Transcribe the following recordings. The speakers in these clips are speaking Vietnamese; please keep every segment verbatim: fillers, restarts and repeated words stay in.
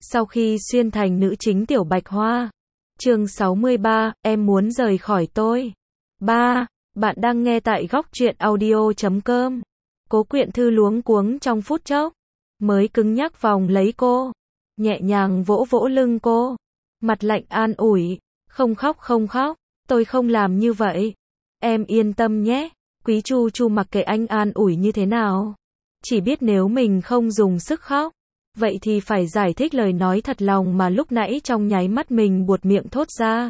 Sau khi xuyên thành nữ chính Tiểu Bạch Hoa. Chương sáu mươi ba, em muốn rời khỏi tôi. ba. Bạn đang nghe tại góc truyện audio chấm com. Cố Quyện Thư luống cuống trong phút chốc, mới cứng nhắc vòng lấy cô, nhẹ nhàng vỗ vỗ lưng cô, mặt lạnh an ủi, không khóc không khóc, tôi không làm như vậy. Em yên tâm nhé. Quý Chu Chu mặc kệ anh an ủi như thế nào, chỉ biết nếu mình không dùng sức khóc, vậy thì phải giải thích lời nói thật lòng mà lúc nãy trong nháy mắt mình buột miệng thốt ra.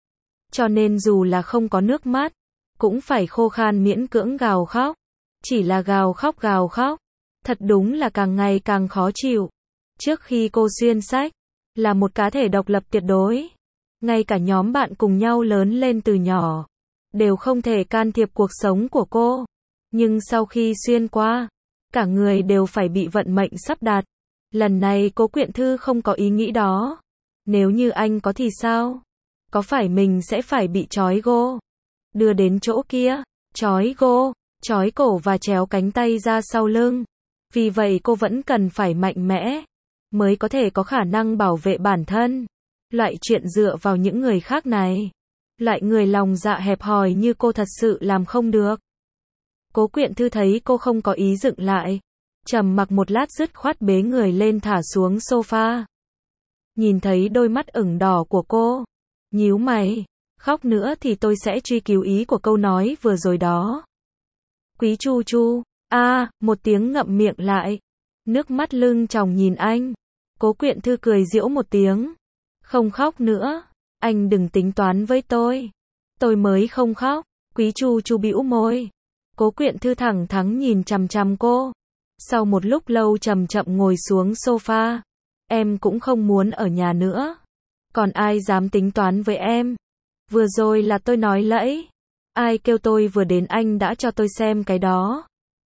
Cho nên dù là không có nước mắt, cũng phải khô khan miễn cưỡng gào khóc. Chỉ là gào khóc gào khóc, thật đúng là càng ngày càng khó chịu. Trước khi cô xuyên sách, là một cá thể độc lập tuyệt đối. Ngay cả nhóm bạn cùng nhau lớn lên từ nhỏ, đều không thể can thiệp cuộc sống của cô. Nhưng sau khi xuyên qua, cả người đều phải bị vận mệnh sắp đặt. Lần này Cố Quyện Thư không có ý nghĩ đó. Nếu như anh có thì sao? Có phải mình sẽ phải bị trói gô, đưa đến chỗ kia, trói gô, trói cổ và chéo cánh tay ra sau lưng. Vì vậy cô vẫn cần phải mạnh mẽ, mới có thể có khả năng bảo vệ bản thân. Loại chuyện dựa vào những người khác này, loại người lòng dạ hẹp hòi như cô thật sự làm không được. Cố Quyện Thư thấy cô không có ý dựng lại, trầm mặc một lát dứt khoát bế người lên thả xuống sofa. Nhìn thấy đôi mắt ửng đỏ của cô, nhíu mày, khóc nữa thì tôi sẽ truy cứu ý của câu nói vừa rồi đó. Quý Chu Chu, a, à, một tiếng ngậm miệng lại, nước mắt lưng tròng nhìn anh. Cố Quyện Thư cười giễu một tiếng, không khóc nữa, anh đừng tính toán với tôi, tôi mới không khóc. Quý Chu Chu bĩu môi. Cố Quyện Thư thẳng thắn nhìn chằm chằm cô. Sau một lúc lâu chậm chậm ngồi xuống sofa. Em cũng không muốn ở nhà nữa. Còn ai dám tính toán với em? Vừa rồi là tôi nói lẫy. Ai kêu tôi vừa đến anh đã cho tôi xem cái đó.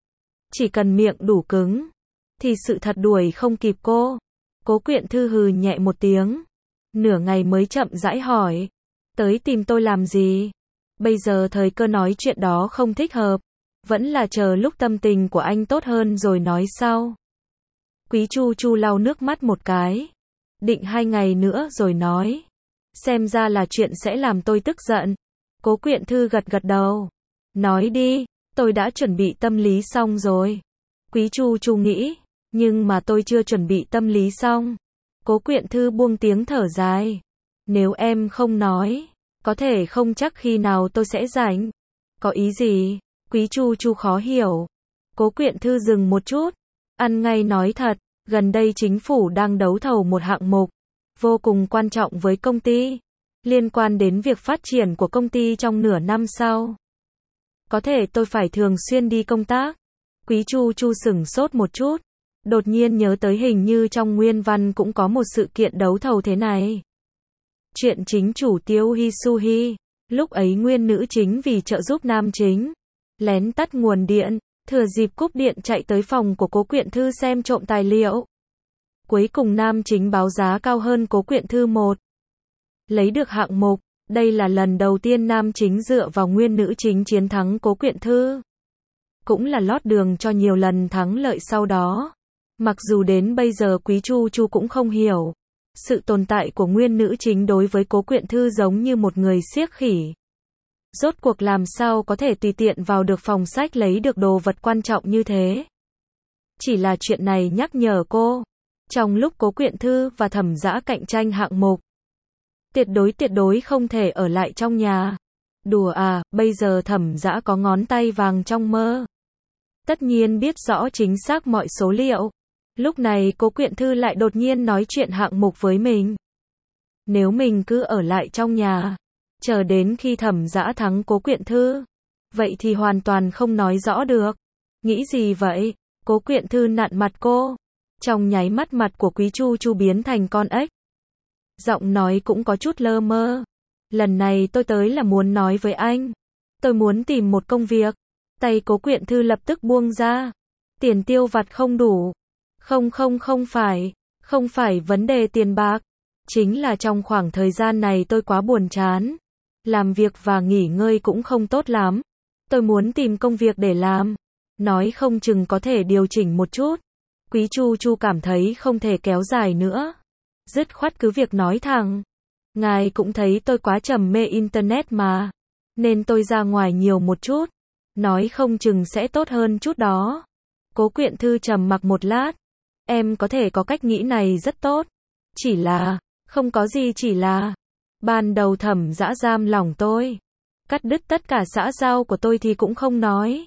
Chỉ cần miệng đủ cứng, thì sự thật đuổi không kịp cô. Cố Quyện Thư hừ nhẹ một tiếng. Nửa ngày mới chậm rãi hỏi. Tới tìm tôi làm gì? Bây giờ thời cơ nói chuyện đó không thích hợp. Vẫn là chờ lúc tâm tình của anh tốt hơn rồi nói sau. Quý Chu Chu lau nước mắt một cái. Định hai ngày nữa rồi nói. Xem ra là chuyện sẽ làm tôi tức giận. Cố Quyện Thư gật gật đầu. Nói đi, tôi đã chuẩn bị tâm lý xong rồi. Quý Chu Chu nghĩ, nhưng mà tôi chưa chuẩn bị tâm lý xong. Cố Quyện Thư buông tiếng thở dài. Nếu em không nói, có thể không chắc khi nào tôi sẽ rảnh. Có ý gì? Quý Chu Chu khó hiểu. Cố Quyện Thư dừng một chút, ăn ngay nói thật, gần đây chính phủ đang đấu thầu một hạng mục vô cùng quan trọng với công ty, liên quan đến việc phát triển của công ty trong nửa năm sau. Có thể tôi phải thường xuyên đi công tác. Quý Chu Chu sửng sốt một chút, đột nhiên nhớ tới hình như trong nguyên văn cũng có một sự kiện đấu thầu thế này. Chuyện chính chủ Tiêu Hi Su Hi, lúc ấy nguyên nữ chính vì trợ giúp nam chính, lén tắt nguồn điện, thừa dịp cúp điện chạy tới phòng của Cố Quyện Thư xem trộm tài liệu. Cuối cùng nam chính báo giá cao hơn Cố Quyện Thư một. Lấy được hạng mục, đây là lần đầu tiên nam chính dựa vào nguyên nữ chính chiến thắng Cố Quyện Thư. Cũng là lót đường cho nhiều lần thắng lợi sau đó. Mặc dù đến bây giờ Quý Chu Chu cũng không hiểu, sự tồn tại của nguyên nữ chính đối với Cố Quyện Thư giống như một người siếc khỉ. Rốt cuộc làm sao có thể tùy tiện vào được phòng sách lấy được đồ vật quan trọng như thế. Chỉ là chuyện này nhắc nhở cô, trong lúc Cố Quyện Thư và Thẩm Dã cạnh tranh hạng mục, tuyệt đối tuyệt đối không thể ở lại trong nhà. Đùa à, bây giờ Thẩm Dã có ngón tay vàng trong mơ. Tất nhiên biết rõ chính xác mọi số liệu. Lúc này Cố Quyện Thư lại đột nhiên nói chuyện hạng mục với mình. Nếu mình cứ ở lại trong nhà, chờ đến khi Thẩm Dã thắng Cố Quyện Thư, vậy thì hoàn toàn không nói rõ được. Nghĩ gì vậy? Cố Quyện Thư nặn mặt cô. Trong nháy mắt mặt của Quý Chu Chu biến thành con ếch. Giọng nói cũng có chút lơ mơ. Lần này tôi tới là muốn nói với anh. Tôi muốn tìm một công việc. Tay Cố Quyện Thư lập tức buông ra. Tiền tiêu vặt không đủ. Không không không phải. Không phải vấn đề tiền bạc. Chính là trong khoảng thời gian này tôi quá buồn chán. Làm việc và nghỉ ngơi cũng không tốt lắm. Tôi muốn tìm công việc để làm. Nói không chừng có thể điều chỉnh một chút. Quý Chu Chu cảm thấy không thể kéo dài nữa. Dứt khoát cứ việc nói thẳng. Ngài cũng thấy tôi quá trầm mê Internet mà. Nên tôi ra ngoài nhiều một chút. Nói không chừng sẽ tốt hơn chút đó. Cố Quyện Thư trầm mặc một lát. Em có thể có cách nghĩ này rất tốt. Chỉ là, không có gì chỉ là. Ban đầu Thẩm Dã giam lòng tôi. Cắt đứt tất cả xã giao của tôi thì cũng không nói.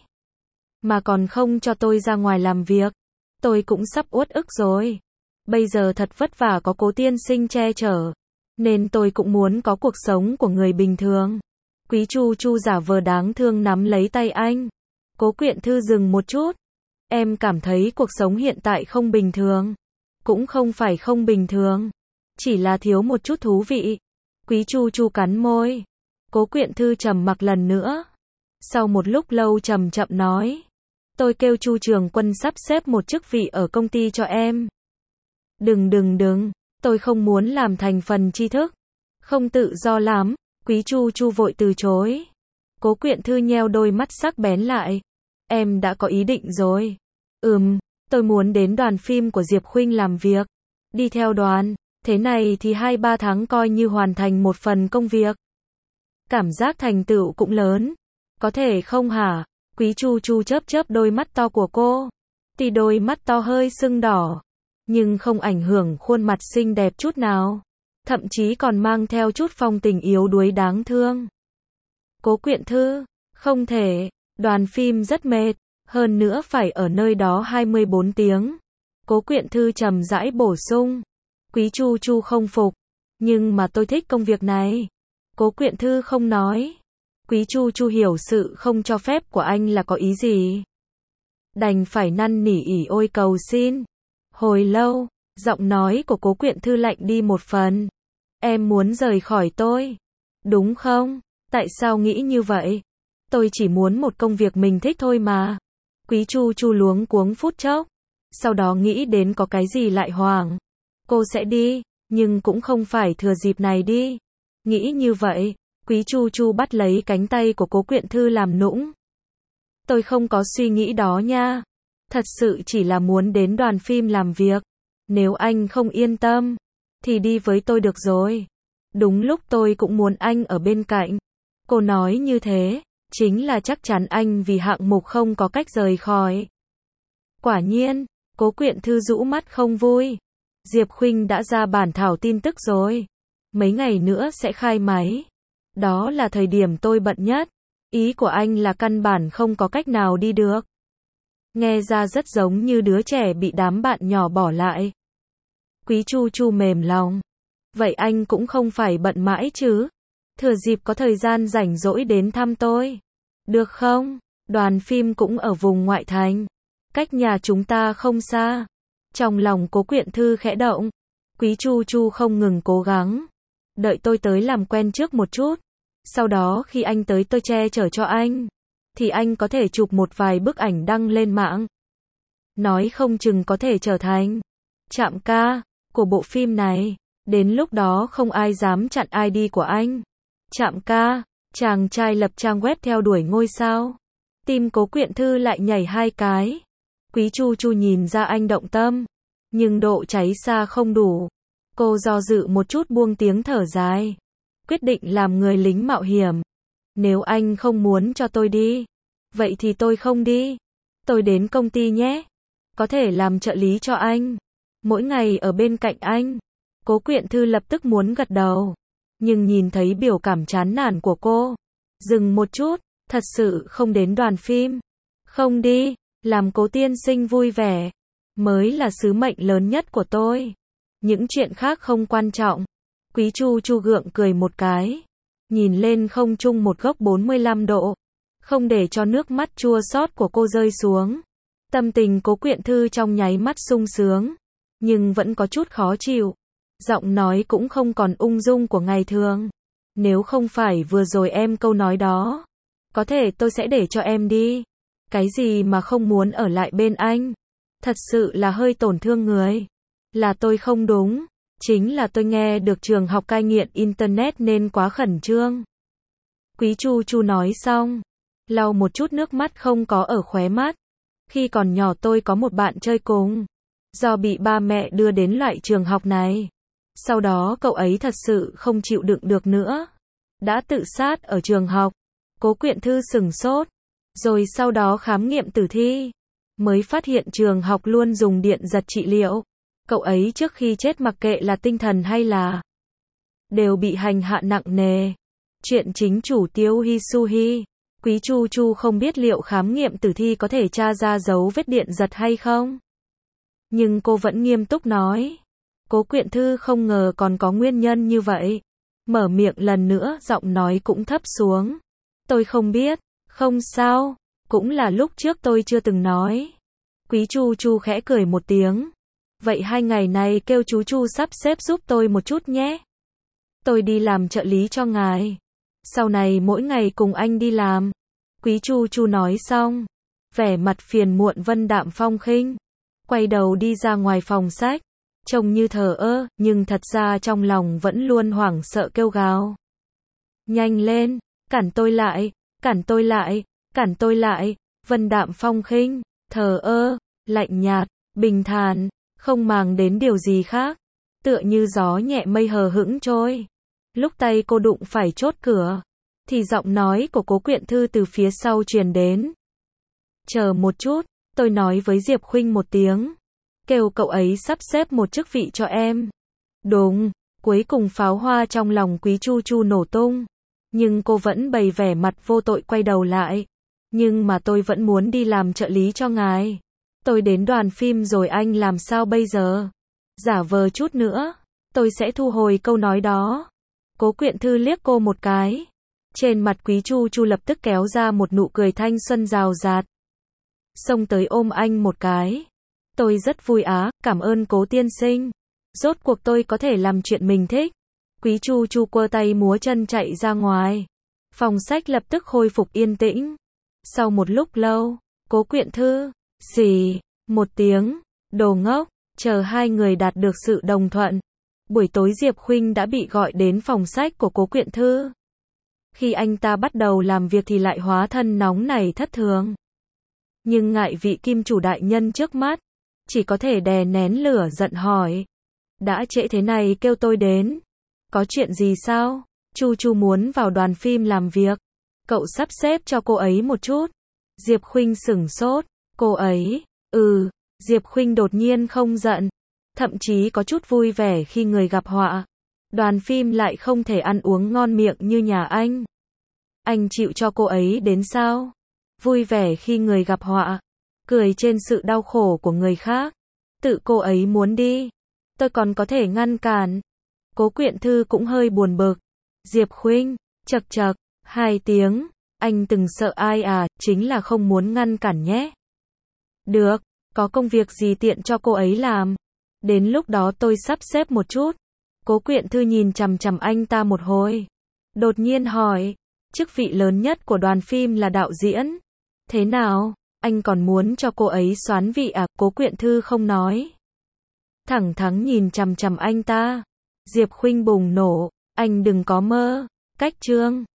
Mà còn không cho tôi ra ngoài làm việc. Tôi cũng sắp uất ức rồi. Bây giờ thật vất vả có Cố tiên sinh che chở. Nên tôi cũng muốn có cuộc sống của người bình thường. Quý Chu Chu giả vờ đáng thương nắm lấy tay anh. Cố Quyện Thư dừng một chút. Em cảm thấy cuộc sống hiện tại không bình thường. Cũng không phải không bình thường. Chỉ là thiếu một chút thú vị. Quý Chu Chu cắn môi. Cố Quyện Thư trầm mặc lần nữa. Sau một lúc lâu chậm chậm nói. Tôi kêu Chu Trường Quân sắp xếp một chức vị ở công ty cho em. Đừng đừng đừng. Tôi không muốn làm thành phần tri thức. Không tự do lắm. Quý Chu Chu vội từ chối. Cố Quyện Thư nheo đôi mắt sắc bén lại. Em đã có ý định rồi. Ừm, tôi muốn đến đoàn phim của Diệp Khuynh làm việc. Đi theo đoàn. Thế này thì hai ba tháng coi như hoàn thành một phần công việc. Cảm giác thành tựu cũng lớn. Có thể không hả? Quý Chu Chu chớp chớp đôi mắt to của cô. Tuy đôi mắt to hơi sưng đỏ. Nhưng không ảnh hưởng khuôn mặt xinh đẹp chút nào. Thậm chí còn mang theo chút phong tình yếu đuối đáng thương. Cố Quyện Thư, không thể, đoàn phim rất mệt, hơn nữa phải ở nơi đó hai mươi bốn tiếng. Cố Quyện Thư trầm rãi bổ sung. Quý Chu Chu không phục, nhưng mà tôi thích công việc này. Cố Quyện Thư không nói. Quý Chu Chu hiểu sự không cho phép của anh là có ý gì. Đành phải năn nỉ ỉ ôi cầu xin. Hồi lâu, giọng nói của Cố Quyện Thư lạnh đi một phần. Em muốn rời khỏi tôi. Đúng không? Tại sao nghĩ như vậy? Tôi chỉ muốn một công việc mình thích thôi mà. Quý Chu Chu luống cuống phút chốc. Sau đó nghĩ đến có cái gì lại hoảng. Cô sẽ đi, nhưng cũng không phải thừa dịp này đi. Nghĩ như vậy, Quý Chu Chu bắt lấy cánh tay của Cố Quyện Thư làm nũng. Tôi không có suy nghĩ đó nha. Thật sự chỉ là muốn đến đoàn phim làm việc. Nếu anh không yên tâm, thì đi với tôi được rồi. Đúng lúc tôi cũng muốn anh ở bên cạnh. Cô nói như thế, chính là chắc chắn anh vì hạng mục không có cách rời khỏi. Quả nhiên, Cố Quyện Thư rũ mắt không vui. Diệp Khuynh đã ra bản thảo tin tức rồi. Mấy ngày nữa sẽ khai máy. Đó là thời điểm tôi bận nhất. Ý của anh là căn bản không có cách nào đi được. Nghe ra rất giống như đứa trẻ bị đám bạn nhỏ bỏ lại. Quý Chu Chu mềm lòng. Vậy anh cũng không phải bận mãi chứ. Thừa dịp có thời gian rảnh rỗi đến thăm tôi. Được không? Đoàn phim cũng ở vùng ngoại thành. Cách nhà chúng ta không xa. Trong lòng Cố Quyện Thư khẽ động. Quý Chu Chu không ngừng cố gắng. Đợi tôi tới làm quen trước một chút. Sau đó khi anh tới tôi che chở cho anh. Thì anh có thể chụp một vài bức ảnh đăng lên mạng. Nói không chừng có thể trở thành trạm ca của bộ phim này. Đến lúc đó không ai dám chặn i đê của anh. Trạm ca, chàng trai lập trang web theo đuổi ngôi sao. Tim Cố Quyện Thư lại nhảy hai cái. Quý Chu Chu nhìn ra anh động tâm. Nhưng độ cháy xa không đủ. Cô do dự một chút buông tiếng thở dài. Quyết định làm người lính mạo hiểm. Nếu anh không muốn cho tôi đi, vậy thì tôi không đi. Tôi đến công ty nhé. Có thể làm trợ lý cho anh. Mỗi ngày ở bên cạnh anh. Cố Quyện Thư lập tức muốn gật đầu. Nhưng nhìn thấy biểu cảm chán nản của cô. Dừng một chút. Thật sự không đến đoàn phim. Không đi. Làm Cố tiên sinh vui vẻ. Mới là sứ mệnh lớn nhất của tôi. Những chuyện khác không quan trọng. Quý Chu Chu gượng cười một cái. Nhìn lên không trung một góc bốn mươi lăm độ. Không để cho nước mắt chua xót của cô rơi xuống. Tâm tình Cố Quyện Thư trong nháy mắt sung sướng. Nhưng vẫn có chút khó chịu. Giọng nói cũng không còn ung dung của ngày thường. Nếu không phải vừa rồi em câu nói đó. Có thể tôi sẽ để cho em đi. Cái gì mà không muốn ở lại bên anh. Thật sự là hơi tổn thương người. Là tôi không đúng. Chính là tôi nghe được trường học cai nghiện Internet nên quá khẩn trương. Quý Chu Chu nói xong. Lau một chút nước mắt không có ở khóe mắt. Khi còn nhỏ tôi có một bạn chơi cùng. Do bị ba mẹ đưa đến loại trường học này. Sau đó cậu ấy thật sự không chịu đựng được nữa. Đã tự sát ở trường học. Cố Quyện Thư sửng sốt. Rồi sau đó khám nghiệm tử thi. Mới phát hiện trường học luôn dùng điện giật trị liệu. Cậu ấy trước khi chết mặc kệ là tinh thần hay là đều bị hành hạ nặng nề. Chuyện chính chủ Tiêu Hisuhi. Quý Chu Chu không biết liệu khám nghiệm tử thi có thể tra ra dấu vết điện giật hay không. Nhưng cô vẫn nghiêm túc nói. Cố Quyện Thư không ngờ còn có nguyên nhân như vậy. Mở miệng lần nữa, giọng nói cũng thấp xuống. Tôi không biết, không sao, cũng là lúc trước tôi chưa từng nói. Quý Chu Chu khẽ cười một tiếng. Vậy hai ngày này kêu chú Chu sắp xếp giúp tôi một chút nhé. Tôi đi làm trợ lý cho ngài. Sau này mỗi ngày cùng anh đi làm. Quý Chu Chu nói xong. Vẻ mặt phiền muộn vân đạm phong khinh. Quay đầu đi ra ngoài phòng sách. Trông như thờ ơ, nhưng thật ra trong lòng vẫn luôn hoảng sợ kêu gào. Nhanh lên, cản tôi lại, cản tôi lại, cản tôi lại. Vân đạm phong khinh, thờ ơ, lạnh nhạt, bình thản, không màng đến điều gì khác. Tựa như gió nhẹ mây hờ hững trôi. Lúc tay cô đụng phải chốt cửa, thì giọng nói của Cố Quyện Thư từ phía sau truyền đến. Chờ một chút, tôi nói với Diệp Khuynh một tiếng. Kêu cậu ấy sắp xếp một chức vị cho em. Đúng, cuối cùng pháo hoa trong lòng Quý Chu Chu nổ tung. Nhưng cô vẫn bày vẻ mặt vô tội quay đầu lại. Nhưng mà tôi vẫn muốn đi làm trợ lý cho ngài. Tôi đến đoàn phim rồi anh làm sao bây giờ? Giả vờ chút nữa, tôi sẽ thu hồi câu nói đó. Cố Quyện Thư liếc cô một cái. Trên mặt Quý Chu Chu lập tức kéo ra một nụ cười thanh xuân rào rạt. Xông tới ôm anh một cái. Tôi rất vui á, cảm ơn Cố tiên sinh. Rốt cuộc tôi có thể làm chuyện mình thích. Quý Chu Chu quơ tay múa chân chạy ra ngoài. Phòng sách lập tức khôi phục yên tĩnh. Sau một lúc lâu, Cố Quyện Thư, xì, một tiếng, đồ ngốc, chờ hai người đạt được sự đồng thuận. Buổi tối Diệp Khuynh đã bị gọi đến phòng sách của Cố Quyện Thư. Khi anh ta bắt đầu làm việc thì lại hóa thân nóng nảy thất thường. Nhưng ngại vị kim chủ đại nhân trước mắt, chỉ có thể đè nén lửa giận hỏi. Đã trễ thế này kêu tôi đến. Có chuyện gì sao? Chu Chu muốn vào đoàn phim làm việc. Cậu sắp xếp cho cô ấy một chút. Diệp Khuynh sửng sốt. Cô ấy, ừ, Diệp Khuynh đột nhiên không giận. Thậm chí có chút vui vẻ khi người gặp họa. Đoàn phim lại không thể ăn uống ngon miệng như nhà anh. Anh chịu cho cô ấy đến sao? Vui vẻ khi người gặp họa. Cười trên sự đau khổ của người khác. Tự cô ấy muốn đi. Tôi còn có thể ngăn cản. Cố Quyện Thư cũng hơi buồn bực. Diệp Khuynh, chật chật, hai tiếng. Anh từng sợ ai à, chính là không muốn ngăn cản nhé. Được, có công việc gì tiện cho cô ấy làm. Đến lúc đó tôi sắp xếp một chút. Cố Quyện Thư nhìn chằm chằm anh ta một hồi. Đột nhiên hỏi, chức vị lớn nhất của đoàn phim là đạo diễn. Thế nào, anh còn muốn cho cô ấy soán vị à? Cố Quyện Thư không nói. Thẳng thắn nhìn chằm chằm anh ta. Diệp Khuynh bùng nổ, anh đừng có mơ. Cách chương